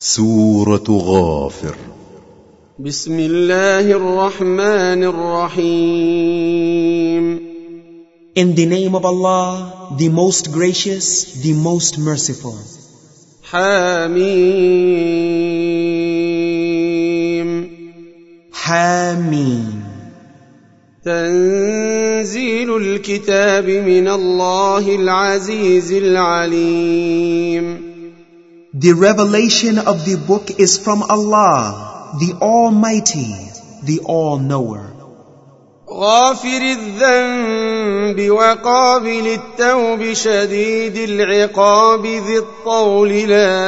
سورة غافر. بسم الله الرحمن الرحيم. In the name of Allah, the most gracious, the most merciful. حميم. حميم. تنزيل الكتاب من الله العزيز العليم. The revelation of the book is from Allah, the Almighty, the All-Knower. غافر الذنب وقابل التوب شديد العقاب ذي الطول لا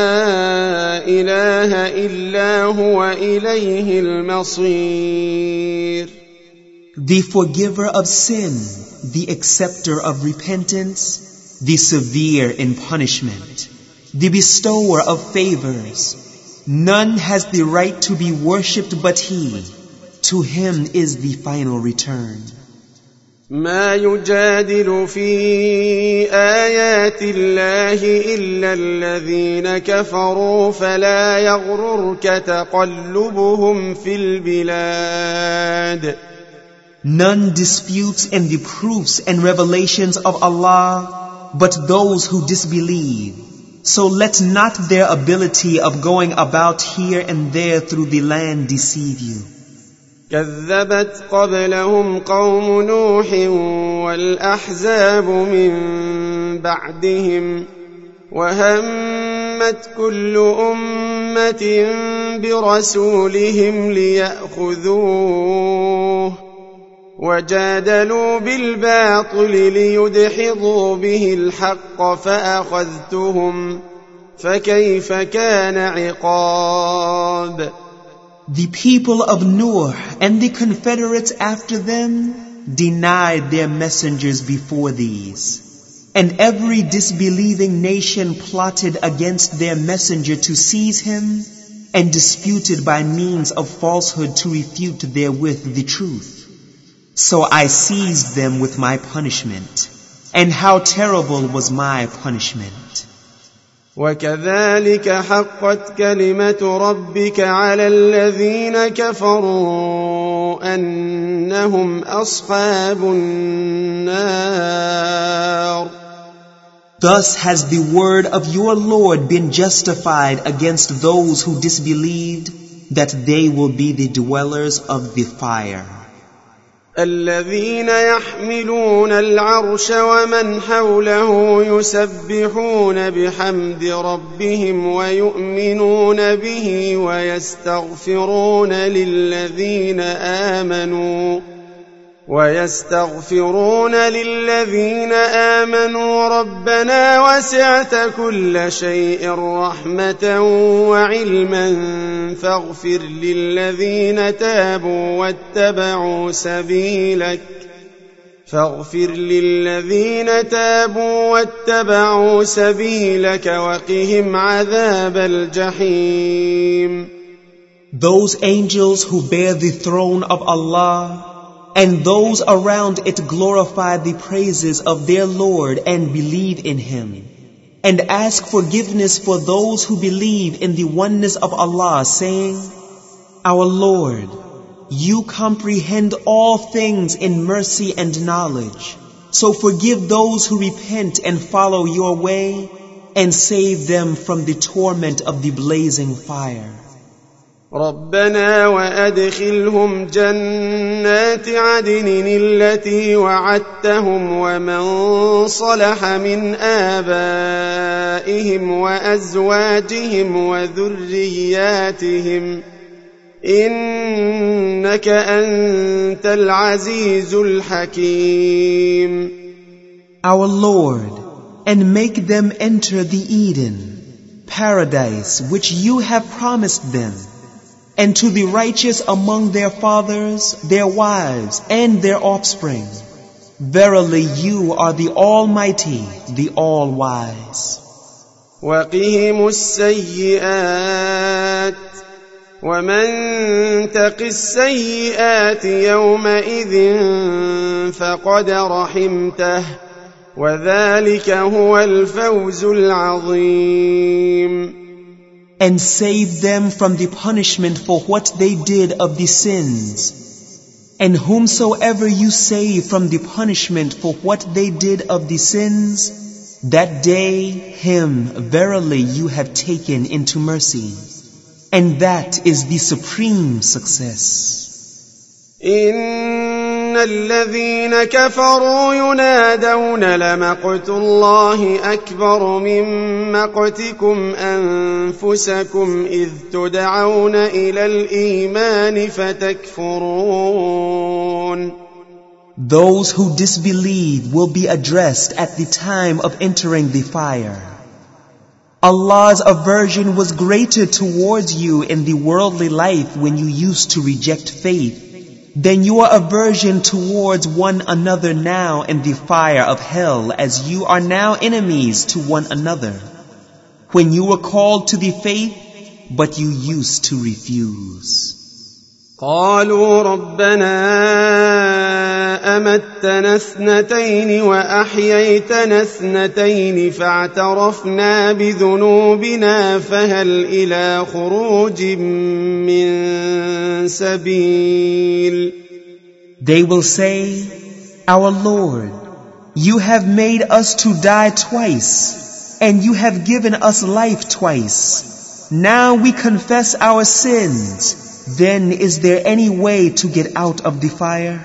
إله إلا هو إليه المصير. The forgiver of sin, the acceptor of repentance, the severe in punishment, the bestower of favors. None has the right to be worshipped but He. To Him is the final return. ما يجادل في آيات الله إلا الذين كفروا فلا يغررك تقلبهم في البلاد. None disputes in the proofs and revelations of Allah but those who disbelieve. So let not their ability of going about here and there through the land deceive you. كذبت قبلهم قوم نوح والأحزاب من بعدهم وهمت كل أمة برسولهم ليأخذوه وجادلوا بالباطل ليدحضوا به الحق فأخذتهم فكيف كان عقاب. The people of Noah and the confederates after them denied their messengers before these, and every disbelieving nation plotted against their messenger to seize him and disputed by means of falsehood to refute therewith the truth. So I seized them with my punishment, and how terrible was my punishment. وكذلك حقت كلمة ربك على الذين كفروا أنهم أصحاب النار. Thus has the word of your Lord been justified against those who disbelieved, that they will be the dwellers of the fire. الذين يحملون العرش ومن حوله يسبحون بحمد ربهم ويؤمنون به ويستغفرون للذين آمنوا ربنا وسعت كل شيء رحمة وعلما فاغفر للذين تابوا واتبعوا سبيلك وقهم عذاب الجحيم. Those angels who bear the throne of Allah and those around it glorify the praises of their Lord and believe in Him, and ask forgiveness for those who believe in the oneness of Allah, saying, Our Lord, You comprehend all things in mercy and knowledge, so forgive those who repent and follow Your way, and save them from the torment of the blazing fire. ربنا وأدخلهم جنات عدن التي وعدتهم ومن صلح من آبائهم وأزواجهم وذرياتهم إنك أنت العزيز الحكيم. Our Lord, and make them enter the Eden, paradise which You have promised them, and to the righteous among their fathers, their wives, and their offspring. Verily You are the Almighty, the All-Wise. وقهم السيئات ومن تق السيئات يومئذ فقد رحمته وذلك هو الفوز العظيم. and save them from the punishment for what they did of the sins. And whomsoever you save from the punishment for what they did of the sins, that day him verily you have taken into mercy. And that is the supreme success. إن الذين كفروا ينادون لمقت الله أكبر من مقتكم أنفسكم إذ تدعون إلى الإيمان فتكفرون. Those who disbelieve will be addressed at the time of entering the fire. Allah's aversion was greater towards you in the worldly life when you used to reject faith than your aversion towards one another now in the fire of hell, as you are now enemies to one another, when you were called to the faith, but you used to refuse. قالوا ربنا أمتنا اثنتين وأحييتنا اثنتين فاعترفنا بذنوبنا فهل إلى خروج من سبيل. They will say, Our Lord, you have made us to die twice, and you have given us life twice. Now we confess our sins. Then is there any way to get out of the fire?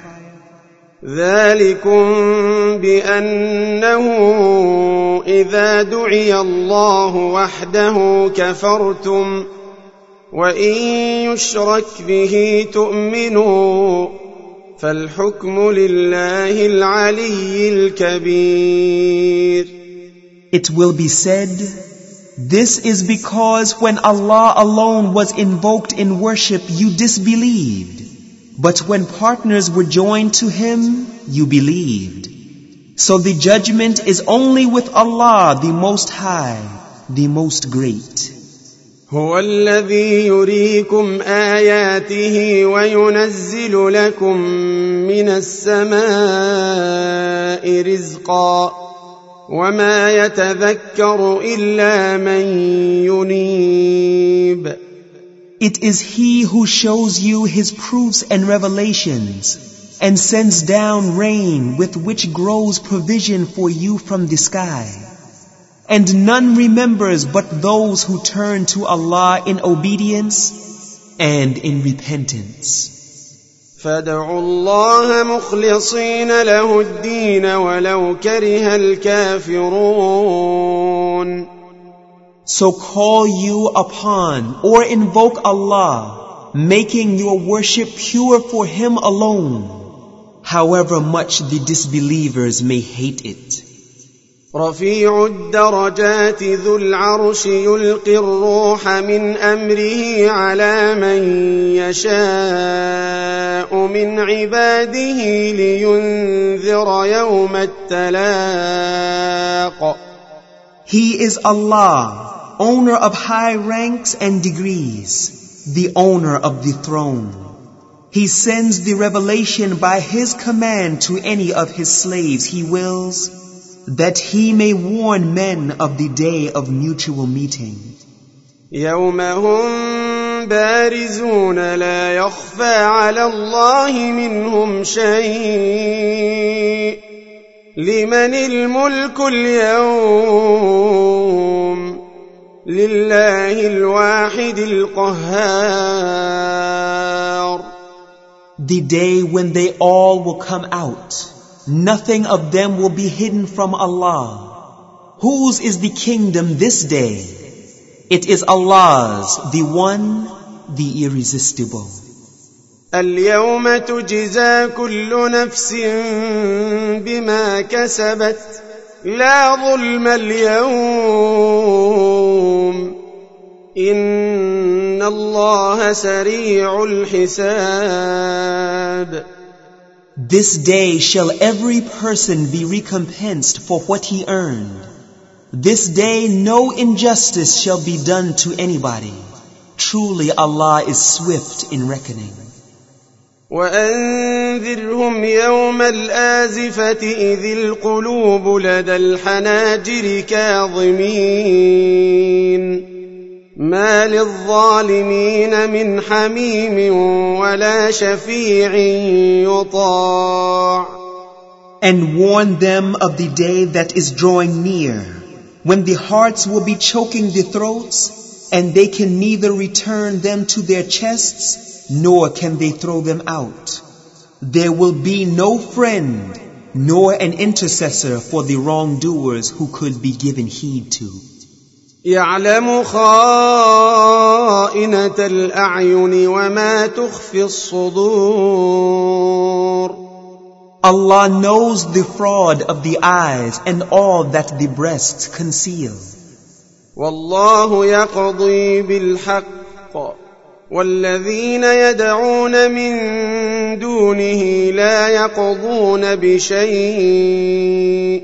ذلكم بأنه إذا دعي الله وحده كفرتم وإن يشرك به تؤمنوا فالحكم لله العلي الكبير. It will be said, this is because when Allah alone was invoked in worship, you disbelieved. But when partners were joined to Him, you believed. So the judgment is only with Allah, the Most High, the Most Great. هو الذي يريكم آياته وينزل لكم من السماء رزقا وما يتذكر إلا من ينيب. It is He who shows you His proofs and revelations and sends down rain with which grows provision for you from the sky. And none remembers but those who turn to Allah in obedience and in repentance. فادعوا الله مخلصين له الدين ولو كره الكافرون. So call you upon or invoke Allah, making your worship pure for Him alone, however much the disbelievers may hate it. رفيع الدرجات ذو العرش يلقي الروح من أمره على من يشاء من عباده لينذر يوم التلاق. He is Allah, owner of high ranks and degrees, the owner of the throne. He sends the revelation by His command to any of His slaves He wills, that He may warn men of the day of mutual meeting. يوم هم بارزون لا يخفى على الله منهم شيء لمن الملك اليوم لله الواحد القهار. The day when they all will come out, nothing of them will be hidden from Allah. Whose is the kingdom this day? It is Allah's, the one, the irresistible. اليوم تجزى كل نفس بما كسبت لا ظلم اليوم إن الله سريع الحساب. This day shall every person be recompensed for what he earned. This day no injustice shall be done to anybody. Truly Allah is swift in reckoning. وأنذرهم يوم الآزفة إذ القلوب لدى الحناجر كاظمين ما للظالمين من حميم ولا شفيع يطاع. And warn them of the day that is drawing near, when the hearts will be choking the throats, and they can neither return them to their chests, nor can they throw them out. There will be no friend, nor an intercessor for the wrongdoers who could be given heed to. يعلم خائنة الأعين وما تخفي الصدور. Allah knows the fraud of the eyes and all that the breasts conceal. والله يقضي بالحق والذين يدعون من دونه لا يقضون بشيء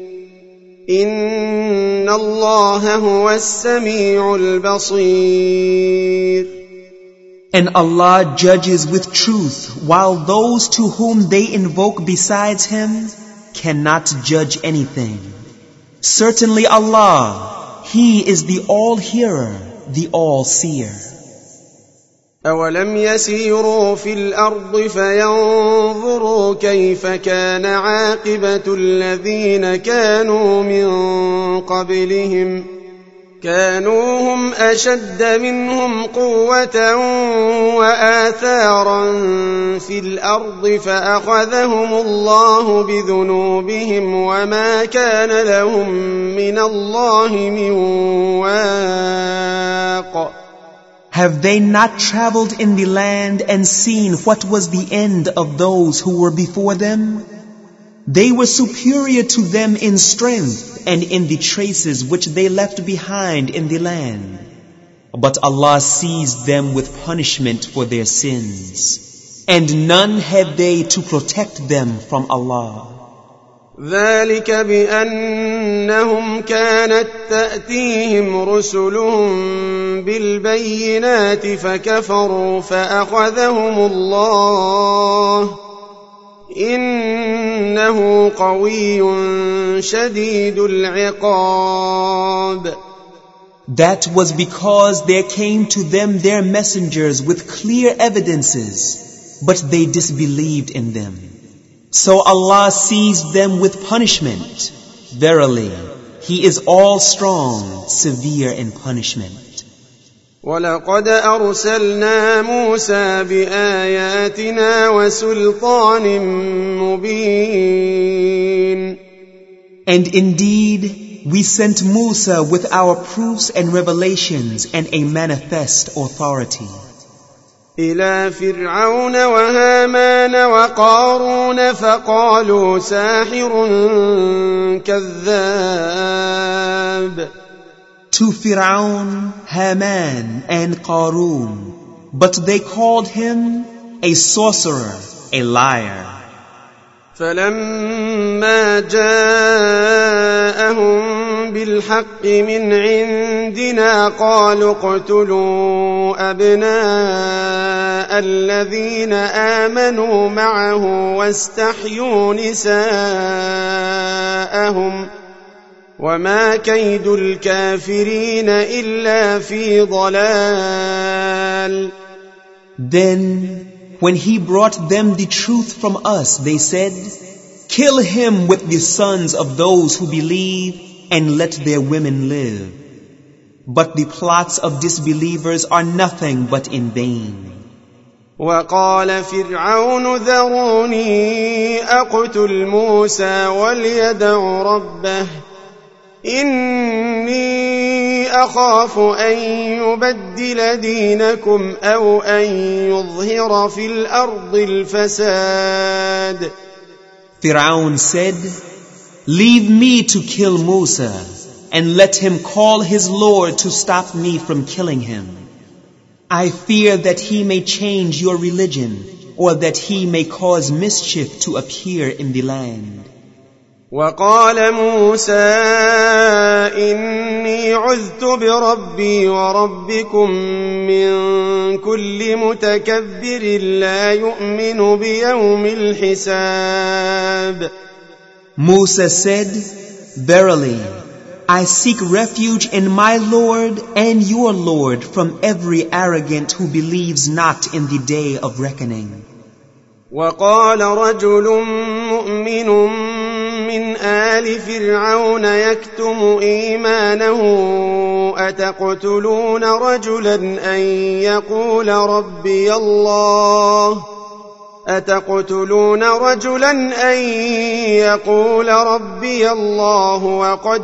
إن الله هو السميع البصير. And Allah judges with truth, while those to whom they invoke besides Him cannot judge anything. Certainly Allah, He is the all-hearer, the all-seer. أولم يسيروا في الأرض فينظروا كيف كان عاقبة الذين كانوا من قبلهم كانوا هم أشد منهم قوة وآثارا في الأرض فأخذهم الله بذنوبهم وما كان لهم من الله من واق. Have they not traveled in the land and seen what was the end of those who were before them? They were superior to them in strength and in the traces which they left behind in the land. But Allah seized them with punishment for their sins, and none had they to protect them from Allah. ذلك بأنهم كانت تأتيهم رسلهم بالبينات فكفروا فأخذهم الله إنه قوي شديد العقاب. That was because there came to them their messengers with clear evidences, but they disbelieved in them. So Allah seized them with punishment. Verily, He is all strong, severe in punishment. وَلَقَدْ أَرْسَلْنَا مُوسَى بِآيَاتِنَا وَسُلْطَانٍ مُبِينٍ. And indeed, we sent Musa with our proofs and revelations and a manifest authority. إلى فرعون وهامان وقارون فقالوا ساحر كذاب. To Fir'aun, Haman, and Qarun, but they called him a sorcerer, a liar. فلما جاءهم بالحق من عندنا قالوا اقتلوا أبناء الذين آمنوا معه واستحيوا نساءهم وما كيد الكافرين إلا في ضلال. Then, when he brought them the truth from us, they said, "Kill him with the sons of those who believe and let their women live." But the plots of disbelievers are nothing but in vain. وقال فرعون ذروني أقتل موسى وليدع ربه إني أخاف أن يبدل دينكم أو أن يظهر في الأرض الفساد. Fir'aun said, "Leave me to kill Musa, and let him call his Lord to stop me from killing him. I fear that he may change your religion, or that he may cause mischief to appear in the land." وقال موسى إني عذت بربي وربكم من كل متكبر لا يؤمن بيوم الحساب. Musa said, "Verily, I seek refuge in my Lord and your Lord from every arrogant who believes not in the day of reckoning. وقال رجل مؤمن من آل فرعون يكتم إيمانه أتقتلون رجلا أن يقول ربي الله وقد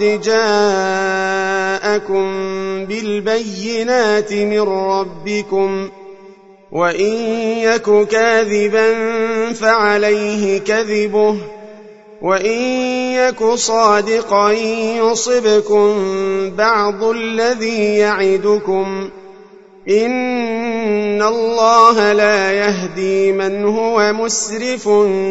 جاءكم بالبينات من ربكم وإن يك كاذبا فعليه كذبه وإن يك صادقا يصبكم بعض الذي يعدكم إن الله لا يهدي من هو مسرف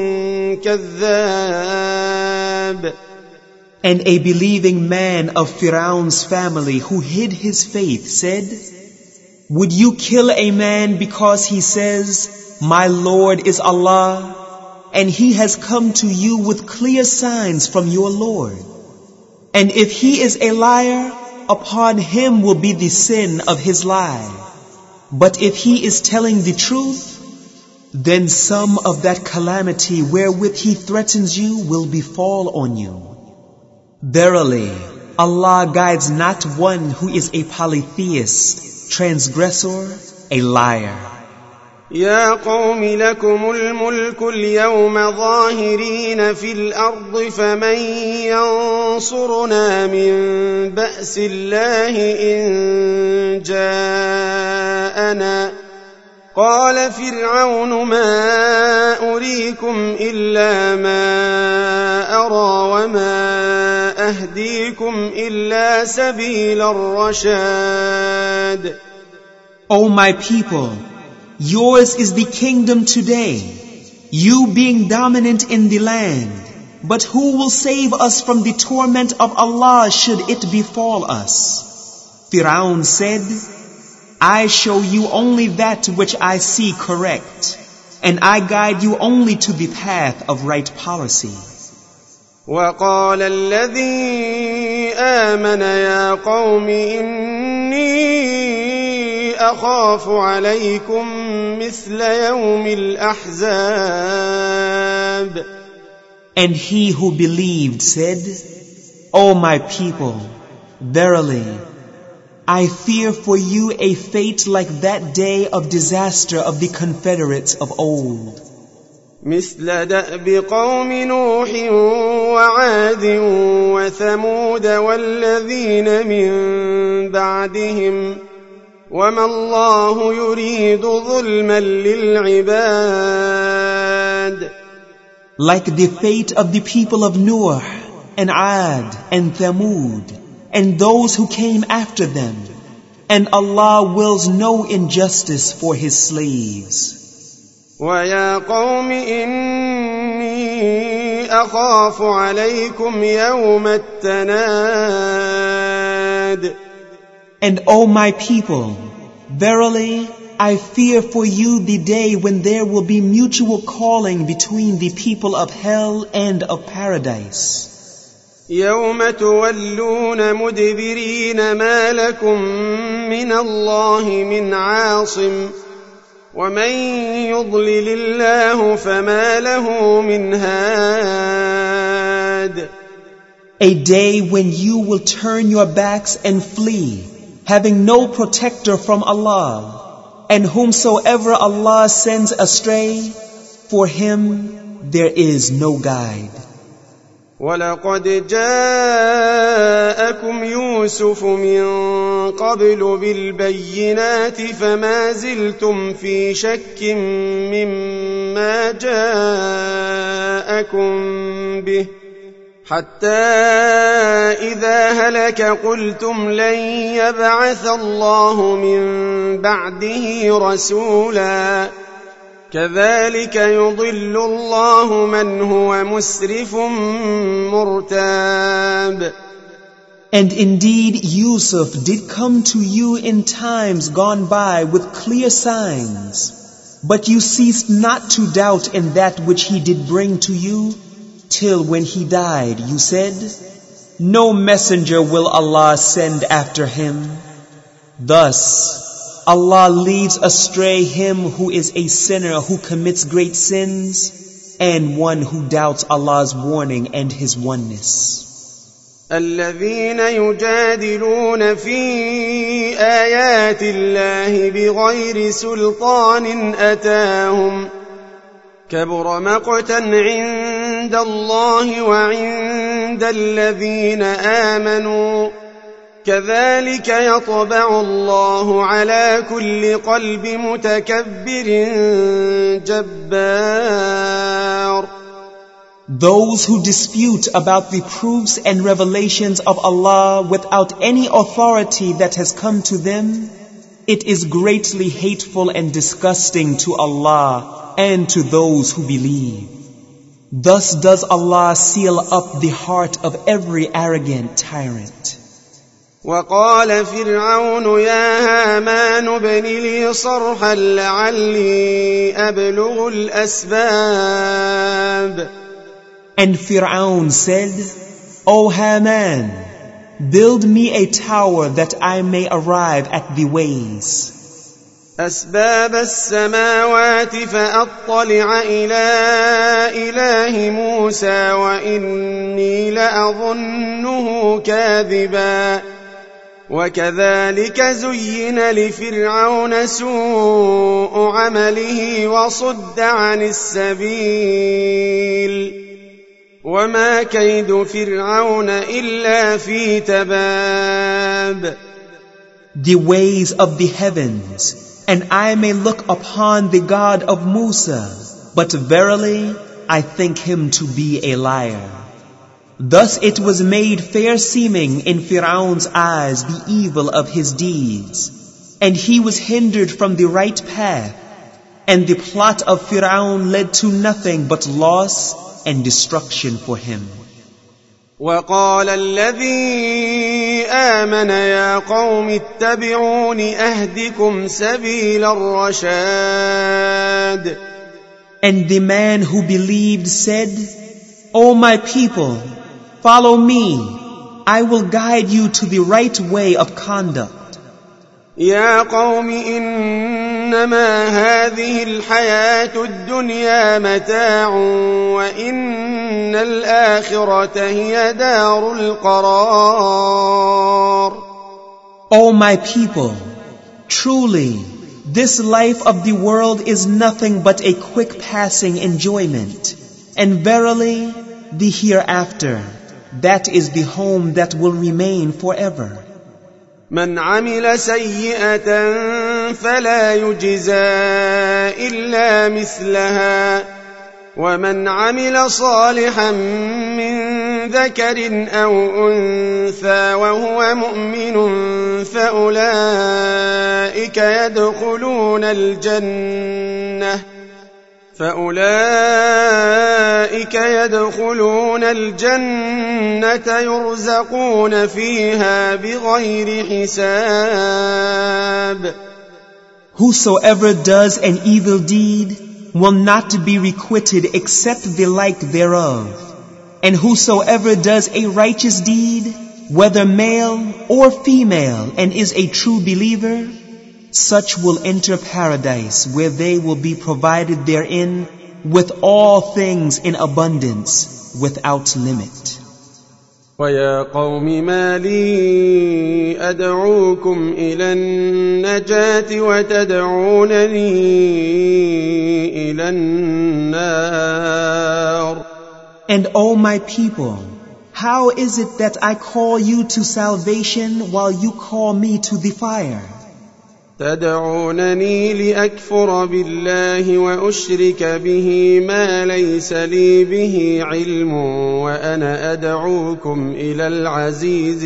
كذاب. And a believing man of Pharaoh's family who hid his faith said, would you kill a man because he says, my Lord is Allah, and he has come to you with clear signs from your Lord? And if he is a liar, upon him will be the sin of his lie. But if he is telling the truth, then some of that calamity wherewith he threatens you will befall on you. Verily, Allah guides not one who is a polytheist, transgressor, a liar. يا قوم لكم الملك اليوم ظاهرين في الأرض فمن ينصرنا من بأس الله إن جاءنا قال فرعون ما أريكم إلا ما أرى وما أهديكم إلا سبيل الرشاد. O my people, yours is the kingdom today, you being dominant in the land. But who will save us from the torment of Allah should it befall us? Firaun said, I show you only that which I see correct, and I guide you only to the path of right policy. وقال الذي آمن يا قوم إني أخاف عليكم مثل يوم الأحزاب. And he who believed said, O my people, verily, I fear for you a fate like that day of disaster of the confederates of old. مثل دأب قوم نوح وعاد وثمود والذين من بعدهم وما الله يريد ظلما للعباد. Like the fate of the people of Noah and Ad and Thamud and those who came after them, and Allah wills no injustice for His slaves. وَيَا قَوْمِ إِنِّي أَخَافُ عَلَيْكُمْ يَوْمَ التَّنَادِ. And O my people, verily, I fear for you the day when there will be mutual calling between the people of hell and of paradise. يَوْمَ تُوَلُّونَ مُدْبِرِينَ مَا لَكُمْ مِنَ اللَّهِ مِنْ عَاصِمٍ وَمَنْ يُضْلِلِ اللَّهُ فَمَا لَهُ مِنْ هَادٍ. A day when you will turn your backs and flee, having no protector from Allah, and whomsoever Allah sends astray, for him there is no guide. وَلَقَدْ جَاءَكُمْ يُوسُفُ مِنْ قَبْلُ بِالْبَيِّنَاتِ فَمَا زِلْتُمْ فِي شَكٍّ مِّمَّا جَاءَكُمْ بِهِ حَتَّى إِذَا هَلَكَ قُلْتُمْ لَنْ يَبْعَثَ اللَّهُ مِنْ بَعْدِهِ رَسُولًا كَذَلِكَ يُضِلُّ اللَّهُ مَنْ هُوَ مُسْرِفٌ مُرْتَابٌ. And indeed Yusuf did come to you in times gone by with clear signs, but you ceased not to doubt in that which he did bring to you, till when he died you said, no messenger will Allah send after him. Thus, Allah leads astray him who is a sinner who commits great sins and one who doubts Allah's warning and His oneness. الذين يجادلون في آيات الله بغير سلطان أتاهم كبر مقتا عند الله وعند الذين آمنوا كذلك يطبع الله على كل قلب متكبر جبار. Those who dispute about the proofs and revelations of Allah without any authority that has come to them, it is greatly hateful and disgusting to Allah and to those who believe. Thus does Allah seal up the heart of every arrogant tyrant. وقال فرعون يا هامان ابن لي صرحا لعلي أبلغ الأسباب. And Fir'aun said, O Haman, build me a tower that I may arrive at the ways. أسباب السماوات فأطلع إلى إله موسى وإني لأظنه كاذبا. وكذلك زين لفرعون سوء عمله وصد عن السبيل وما كيد فرعون إلا في تباب. The ways of the heavens, and I may look upon the God of Musa, but verily I think him to be a liar. Thus it was made fair seeming in Fir'aun's eyes the evil of his deeds, and he was hindered from the right path, and the plot of Fir'aun led to nothing but loss and destruction for him. وقال الذي آمن يا قوم اتبعون أهدكم سبيل الرشاد. And the man who believed said, O my people, follow me, I will guide you to the right way of conduct. يا قوم إنما هذه الحياة الدنيا متاع وإن الآخرة هي دار القرار. O my people, truly, this life of the world is nothing but a quick passing enjoyment, and verily, the hereafter, that is the home that will remain forever. من عمل سيئة فلا يجزى إلا مثلها ومن عمل صالحا من ذكر أو أنثى وهو مؤمن فأولئك يدخلون الجنة يرزقون فيها بغير حساب. Whosoever does an evil deed will not be requited except the like thereof. And whosoever does a righteous deed, whether male or female, and is a true believer, such will enter paradise, where they will be provided therein with all things in abundance, without limit. وَيَا قَوْمِ مَا لِي أَدْعُوكُمْ إِلَى النَّجَاةِ وَتَدْعُونَنِي إِلَى النَّارِ. And O my people, how is it that I call you to salvation while you call me to the fire? تدعونني لأكفر بالله وأشرك به ما ليس لي به علم وأنا أدعوكم إلى العزيز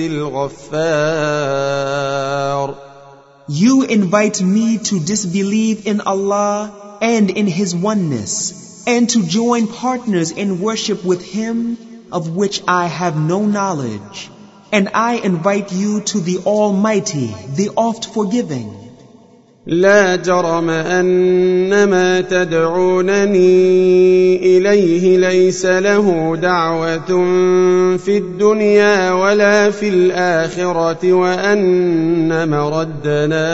الغفار. You invite me to disbelieve in Allah and in His oneness, and to join partners in worship with Him of which I have no knowledge. And I invite you to the Almighty, the oft forgiving. لا جرم أن ما تدعونني إليه ليس له دعوة في الدنيا ولا في الآخرة وأن مردنا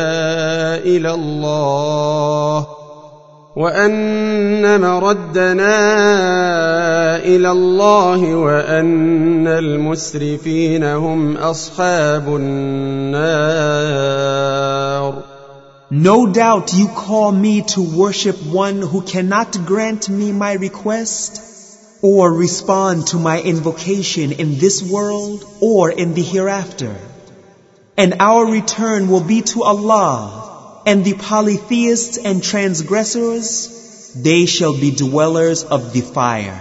إلى الله وأن المسرفين هم أصحاب النار. No doubt you call me to worship one who cannot grant me my request or respond to my invocation in this world or in the hereafter. And our return will be to Allah, and the polytheists and transgressors, they shall be dwellers of the fire.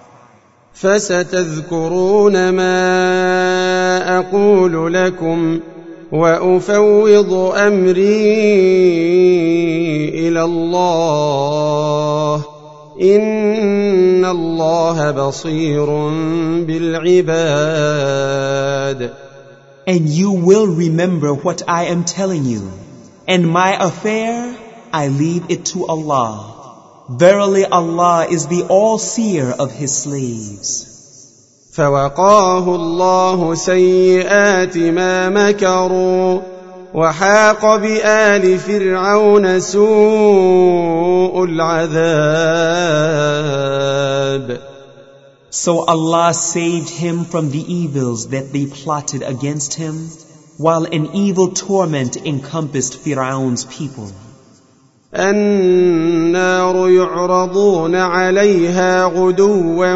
فستذكرون ما أقول لكم وأفوض أمري إلى الله إن الله بصير بالعباد. And you will remember what I am telling you, and my affair I leave it to Allah. Verily Allah is the all-seer of His slaves. فوقاه الله سيئات ما مكروا وحاق بآل فرعون سوء العذاب. So Allah saved him from the evils that they plotted against him, while an evil torment encompassed Fir'aun's people. النار يعرضون عليها غدوا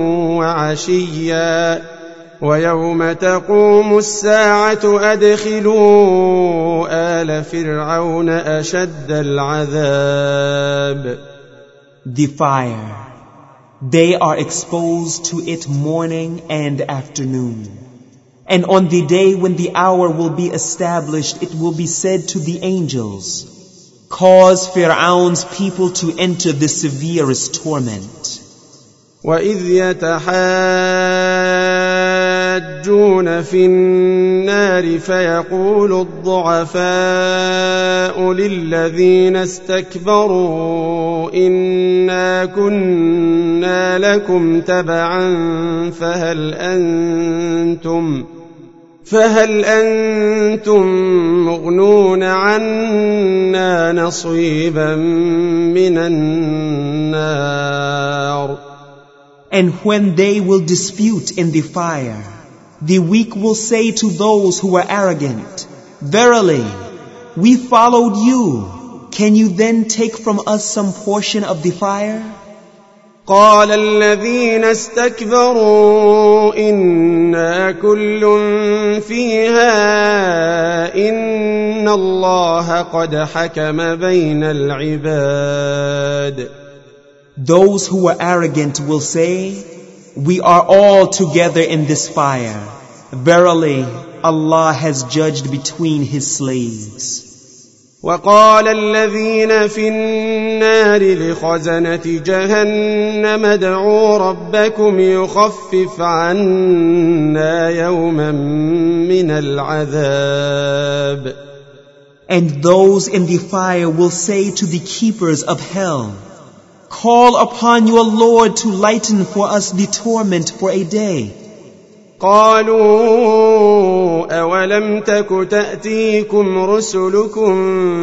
وعشيا ويوم تقوم الساعة أدخلوا آل فرعون أشد العذاب. The fire, they are exposed to it morning and afternoon. And on the day when the hour will be established, it will be said to the angels, cause Fir'aun's people to enter the severest torment. وَإِذْ يَتَحَاجُّونَ فِي النَّارِ فَيَقُولُ الضُّعَفَاءُ لِلَّذِينَ اسْتَكْبَرُوا إِنَّا كُنَّا لَكُمْ تَبَعًا فهل أنتم مغنون عنا نصيبا من النار. And when they will dispute in the fire, the weak will say to those who are arrogant, verily, we followed you. Can you then take from us some portion of the fire? قال الذين استكبروا إنا كل فيها إن الله قد حكم بين العباد. Those who are arrogant will say, we are all together in this fire. Verily, Allah has judged between His slaves. وقال الذين في النار لخزنة جهنم ادعوا ربكم يخفف عنا يوما من العذاب. And those in the fire will say to the keepers of hell, call upon your Lord to lighten for us the torment for a day. قالوا أولم تك تأتيكم رسلكم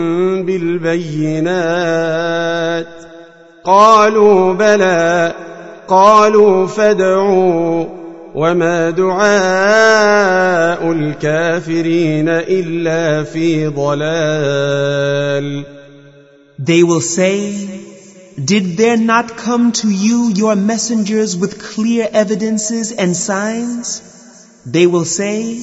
بالبينات قالوا بلى قالوا فادعوا وما دعاء الكافرين إلا في ضلال. They will say, did there not come to you your messengers with clear evidences and signs? They will say,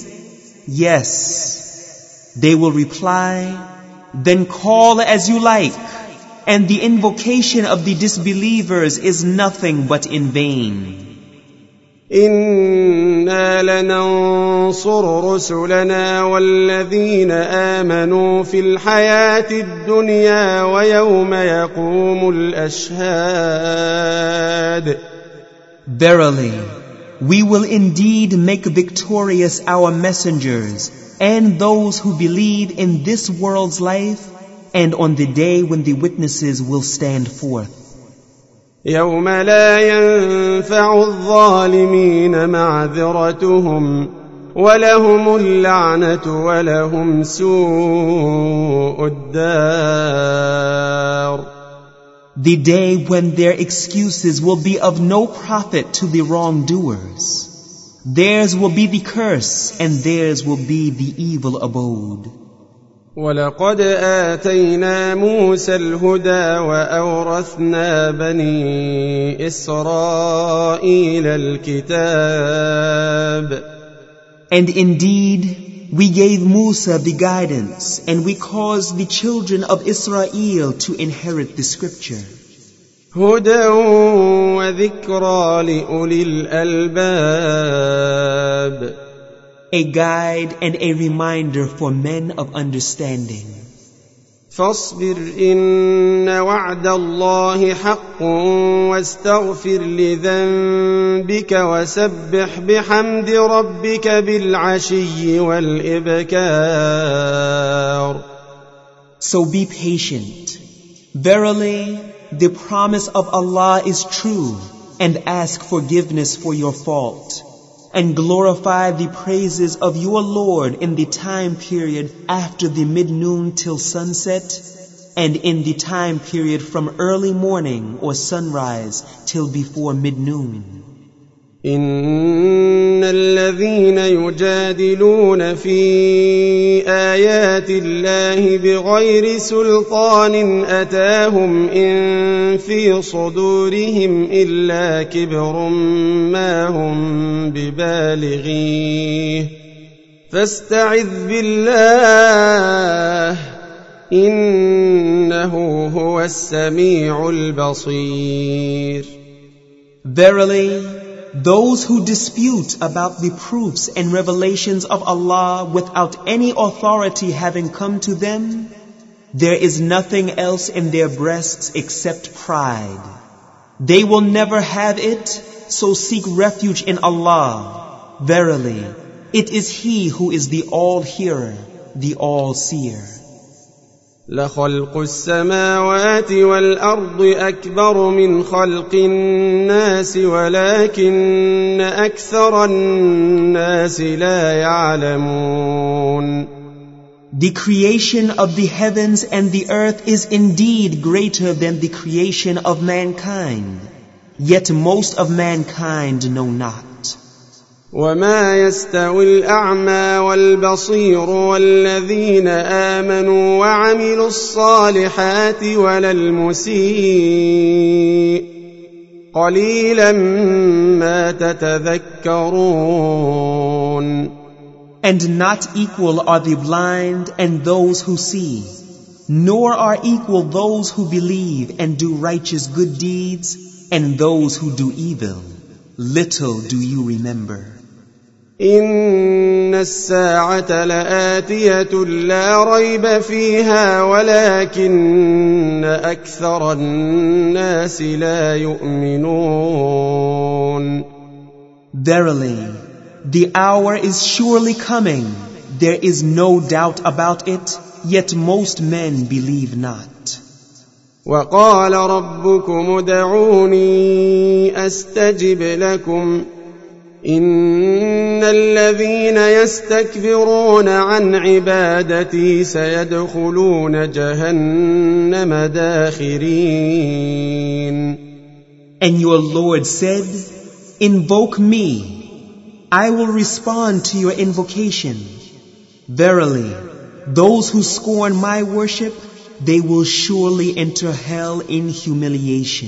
yes. They will reply, then call as you like, and the invocation of the disbelievers is nothing but in vain. إنا لننصر رسلنا والذين آمنوا في الحياة الدنيا ويوم يقوم الأشهاد. Verily, we will indeed make victorious our messengers and those who believe in this world's life and on the day when the witnesses will stand forth. يوم لا ينفع الظالمين معذرتهم ولهم اللعنة ولهم سوء الدار. The day when their excuses will be of no profit to the wrongdoers. Theirs will be the curse and theirs will be the evil abode. ولقد آتينا موسى الهدى وأورثنا بني إسرائيل الكتاب. And indeed, we gave Musa the guidance and we caused the children of Israel to inherit the scripture. هدى وذكرى لأولي الألباب. A guide and a reminder for men of understanding. فاصبر إن وعد الله حق واستغفر لذنبك وسبح بحمد ربك بالعشي والإبكار. So be patient. Verily, the promise of Allah is true, and ask forgiveness for your fault. And glorify the praises of your Lord in the time period after the mid-noon till sunset, and in the time period from early morning or sunrise till before mid-noon. إن الذين يجادلون في آيات الله بغير سلطان أتاهم إن في صدورهم إلا كبر ما هم ببالغيه فاستعذ بالله إنه هو السميع البصير. Verily, those who dispute about the proofs and revelations of Allah without any authority having come to them, there is nothing else in their breasts except pride. They will never have it, so seek refuge in Allah. Verily, it is He who is the All-Hearer, the All-Seer. لخلق السماوات والأرض أكبر من خلق الناس ولكن أكثر الناس لا يعلمون. The creation of the heavens and the earth is indeed greater than the creation of mankind, yet most of mankind know not. وما يستوي الأعمى والبصير والذين آمنوا وعملوا الصالحات ولا المسيء قليلا ما تتذكرون. And not equal are the blind and those who see, nor are equal those who believe and do righteous good deeds and those who do evil. Little do you remember. إن الساعة لآتية لا ريب فيها ولكن أكثر الناس لا يؤمنون. Verily, the hour is surely coming. There is no doubt about it, yet most men believe not. وقال ربكم ادعوني أستجب لكم إن الذين يستكبرون عن عبادتي سيدخلون جهنم داخرين. And your Lord said, invoke me. I will respond to your invocation. Verily, those who scorn my worship, they will surely enter hell in humiliation.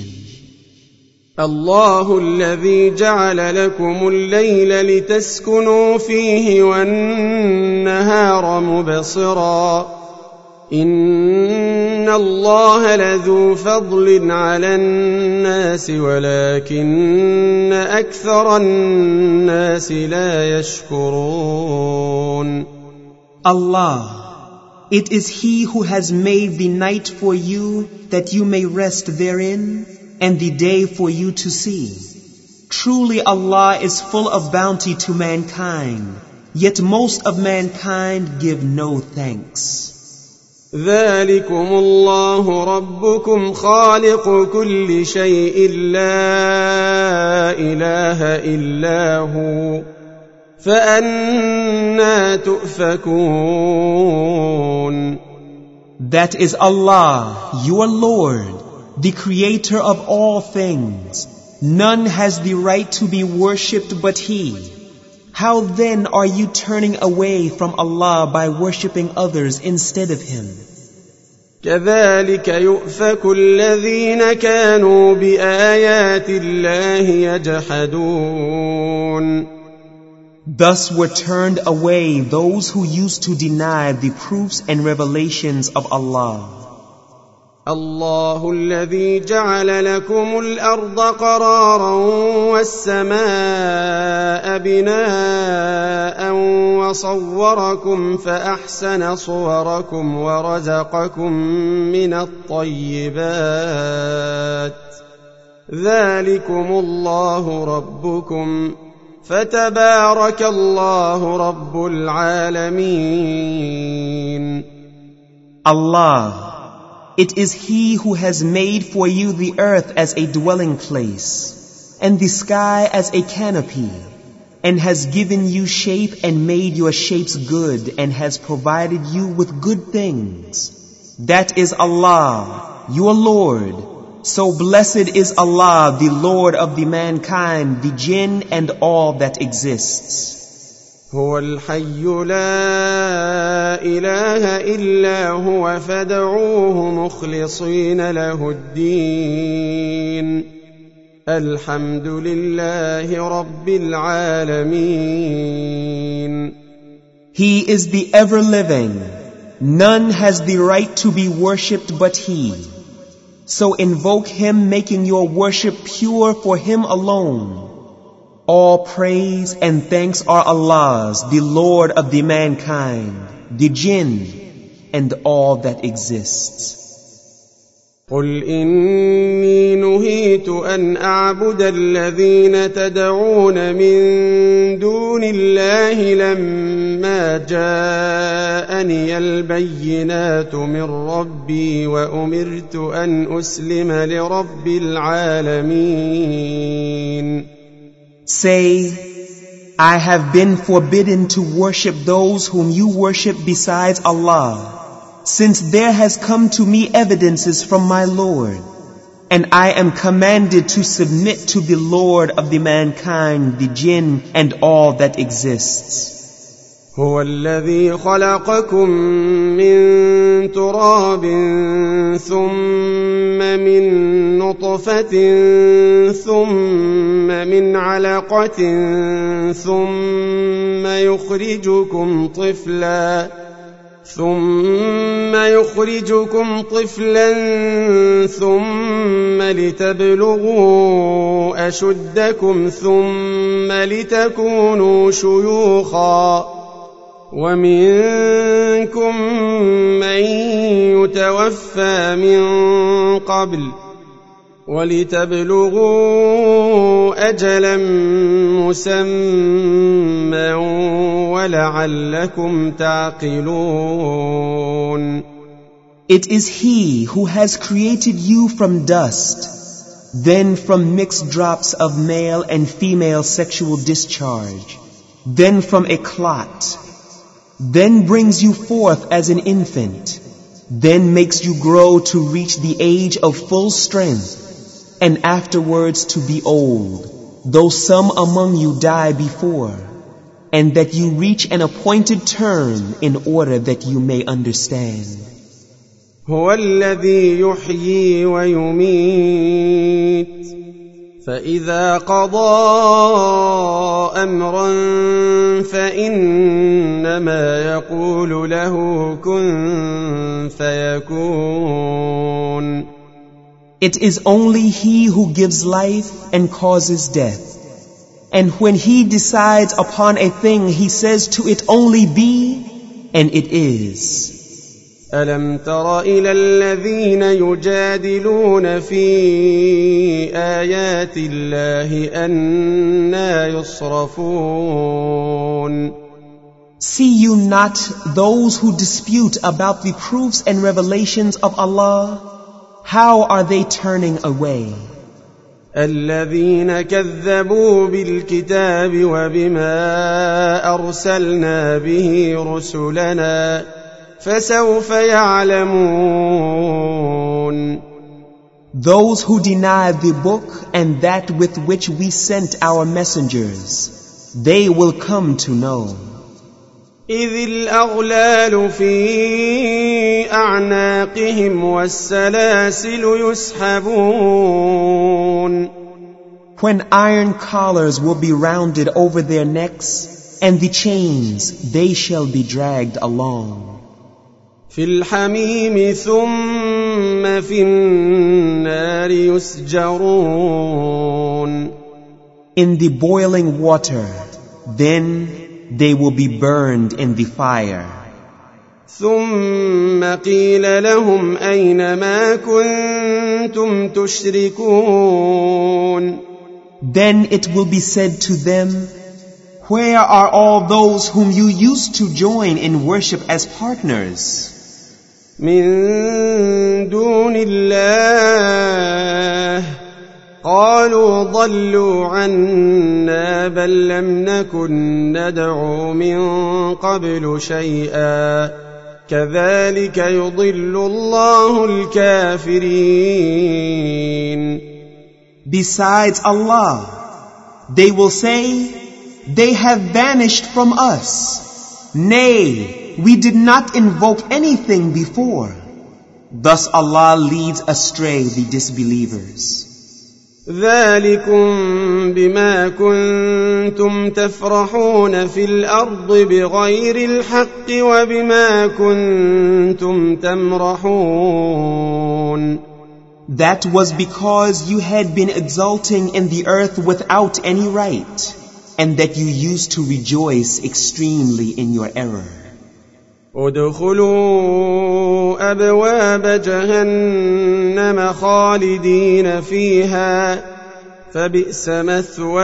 الله الذي جعل لكم الليل لتسكنوا فيه والنهار مبصرا إن الله لذو فضل على الناس ولكن أكثر الناس لا يشكرون. Allah, it is He who has made the night for you that you may rest therein, and the day for you to see. Truly Allah is full of bounty to mankind, yet most of mankind give no thanks. ذلكم الله ربكم خالق كل شيء لا إله إلا هو فأنى تؤفكون. That is Allah, your Lord, the creator of all things. None has the right to be worshipped but He. How then are you turning away from Allah by worshipping others instead of Him? كذلك يؤفك الذين كانوا بآيات الله يجحدون. Thus were turned away those who used to deny the proofs and revelations of Allah. الله الذي جعل لكم الأرض قرارا والسماء بناء وصوركم فأحسن صوركم ورزقكم من الطيبات ذلكم الله ربكم فتبارك الله رب العالمين. Allah, it is He who has made for you the earth as a dwelling place, and the sky as a canopy, and has given you shape and made your shapes good, and has provided you with good things. That is Allah, your Lord. So blessed is Allah, the Lord of the mankind, the jinn, and all that exists. هو الحي لا إله إلا هو فادعوه مخلصين له الدين الحمد لله رب العالمين. He is the ever-living. None has the right to be worshipped but He. So invoke Him, making your worship pure for Him alone. All praise and thanks are Allah's, the Lord of the mankind, the jinn, and all that exists. قل إني نهيت أن أعبد الذين تدعون من دون الله لما جاءني البينات من ربي وأمرت أن أسلم لرب العالمين. Say, I have been forbidden to worship those whom you worship besides Allah, since there has come to me evidences from my Lord, and I am commanded to submit to the Lord of the mankind, the jinn, and all that exists. هو الذي خلقكم من تراب ثم من نطفة ثم من علقة ثم يخرجكم طفلا ثم لتبلغوا أشدكم ثم لتكونوا شيوخا ومنكم من يتوفى من قبل ولتبلغوا أجلا مسمى ولعلكم تعقلون. It is He who has created you from dust, then from mixed drops of male and female sexual discharge, then from a clot, then brings you forth as an infant, then makes you grow to reach the age of full strength, and afterwards to be old, though some among you die before, and that you reach an appointed term in order that you may understand. هو الذي يحيي ويميت فإذا قضى أمرا فإنما يقول له كن فيكون. It is only He who gives life and causes death. And when He decides upon a thing, He says to it only be, and it is. ألم تر إلى الذين يجادلون في آيات الله أنى يصرفون See you not those who dispute about the proofs and revelations of Allah? How are they turning away? الذين كذبوا بالكتاب وبما أرسلنا به رسلنا فسوف يعلمون. Those who deny the book and that with which we sent our messengers, they will come to know. إذ الأغلال في أعناقهم والسلاسل يسحبون. When iron collars will be rounded over their necks, and the chains, they shall be dragged along. في الحميم ثم في النار يسجرون. In the boiling water, then they will be burned in the fire. ثم قيل لهم أين ما كنتم تشركون. Then it will be said to them, where are all those whom you used to join in worship as partners? من دون الله قالوا ضلوا عنا بل لم نكن ندعو من قبل شيئا كذلك يضل الله الكافرين. Besides Allah, they will say, they have vanished from us. Nay, we did not invoke anything before. Thus Allah leads astray the disbelievers. ذلكم بما كنتم تفرحون في الأرض بغير الحق وبما كنتم تمرحون. That was because you had been exulting in the earth without any right, and that you used to rejoice extremely in your error. ادخلوا أبواب جهنم خالدين فيها فبئس مثوى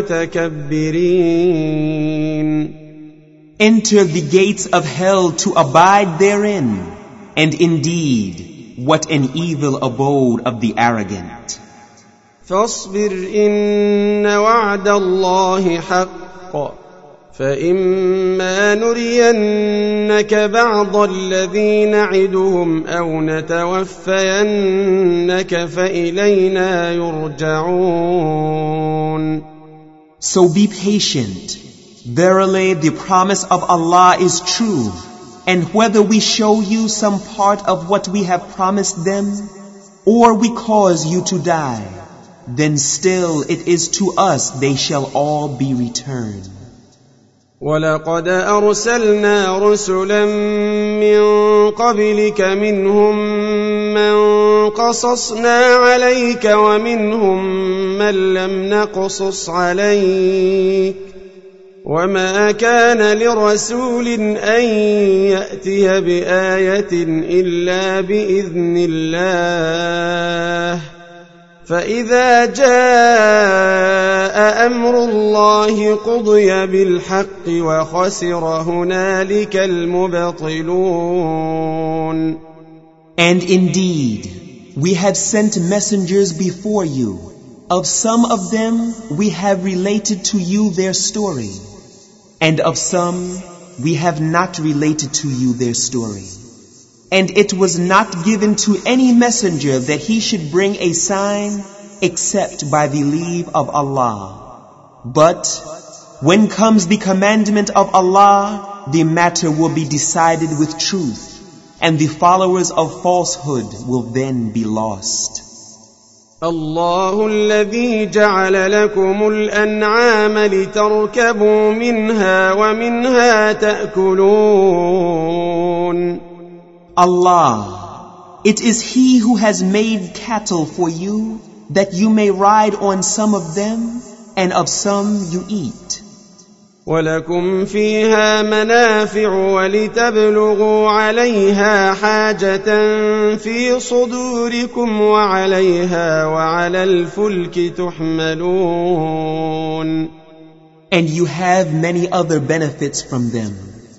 المتكبرين. Enter the gates of hell to abide therein, and indeed, what an evil abode of the arrogant. فاصبر إن وعد الله حق فإما نرينك بعض الذي نعدهم أو نتوفينك فإلينا يرجعون. So be patient. Verily the promise of Allah is true, and whether we show you some part of what we have promised them, or we cause you to die, then still it is to us they shall all be returned. ولقد أرسلنا رسلا من قبلك منهم من قصصنا عليك ومنهم من لم نقصص عليك وما كان لرسول أن يأتي بآية إلا بإذن الله فإذا جاء أمر الله قضي بالحق وخسر هنالك المبطلون. And indeed, we have sent messengers before you. Of some of them we have related to you their story, and of some we have not related to you their story. And it was not given to any messenger that he should bring a sign except by the leave of Allah. But when comes the commandment of Allah, the matter will be decided with truth, and the followers of falsehood will then be lost. الله الذي جعل لكم الأنعام لتركبوا منها ومنها تأكلون. Allah, it is He who has made cattle for you, that you may ride on some of them, and of some you eat. ولكم فيها منافع ولتبلغوا عليها حاجة في صدوركم وعليها وعلى الفلك تحملون. And you have many other benefits from them,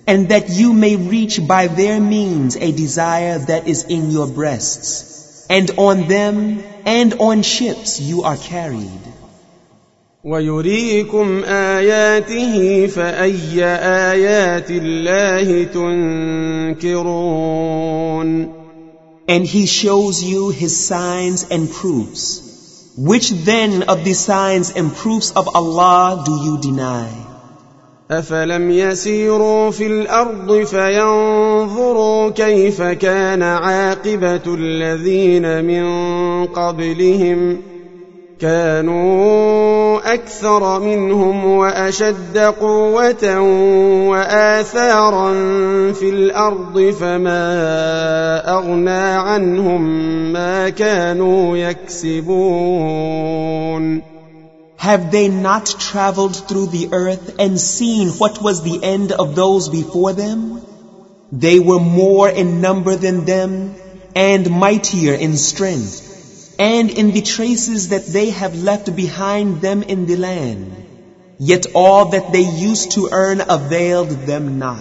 and that you may reach by their means a desire that is in your breasts, and on them and on ships you are carried. وَيُرِيكُمْ آيَاتِهِ فَأَيَّ آيَاتِ اللَّهِ تُنْكِرُونَ. And He shows you His signs and proofs. Which then of the signs and proofs of Allah do you deny? أَفَلَمْ يَسِيرُوا فِي الْأَرْضِ فَيَنْظُرُوا كَيْفَ كَانَ عَاقِبَةُ الَّذِينَ مِنْ قَبْلِهِمْ كَانُوا أَكْثَرَ مِنْهُمْ وَأَشَدَّ قُوَّةً وَآثَارًا فِي الْأَرْضِ فَمَا أَغْنَى عَنْهُمْ مَا كَانُوا يَكْسِبُونَ. Have they not traveled through the earth and seen what was the end of those before them? They were more in number than them and mightier in strength, and in the traces that they have left behind them in the land. Yet all that they used to earn availed them not.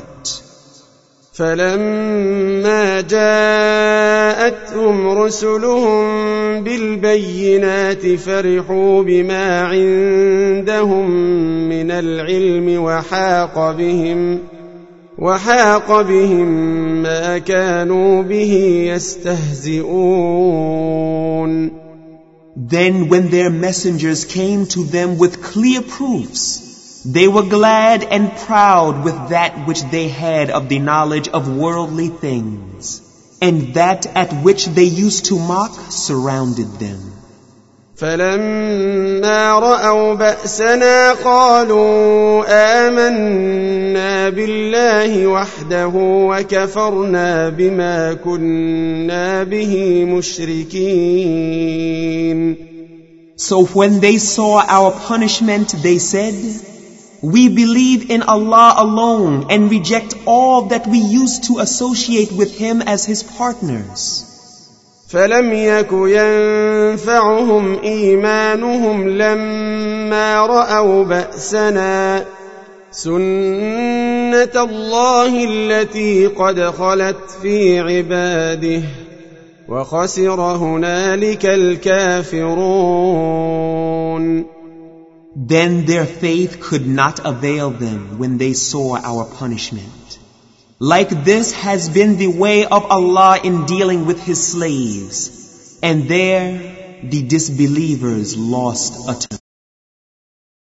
فَلَمَّا جَاءَتْهُمْ رُسُلُهُم بِالْبَيِّنَاتِ فَرِحُوا بِمَا عِندَهُم مِّنَ الْعِلْمِ وَحَاقَ بِهِم مَّا كَانُوا بِهِ يَسْتَهْزِئُونَ. Then when their messengers came to them with clear proofs, they were glad and proud with that which they had of the knowledge of worldly things, and that at which they used to mock surrounded them. فَلَمَّا رَأَوْا بَأْسَنَا قَالُوا آمَنَّا بِاللَّهِ وَحْدَهُ وَكَفَرْنَا بِمَا كُنَّا بِهِ مُشْرِكِينَ. So when they saw our punishment, they said, "We believe in Allah alone and reject all that we used to associate with Him as His partners." فَلَمْ يَكُ يَنفَعُهُمْ إِيمَانُهُمْ لَمَّا رَأَوْا بَأْسَنَا سُنَّةَ اللَّهِ الَّتِي قَدْ خَلَتْ فِي عِبَادِهِ وَخَسِرَ هُنَالِكَ الْكَافِرُونَ. Then their faith could not avail them when they saw our punishment. Like this has been the way of Allah in dealing with His slaves, and there the disbelievers lost utterly.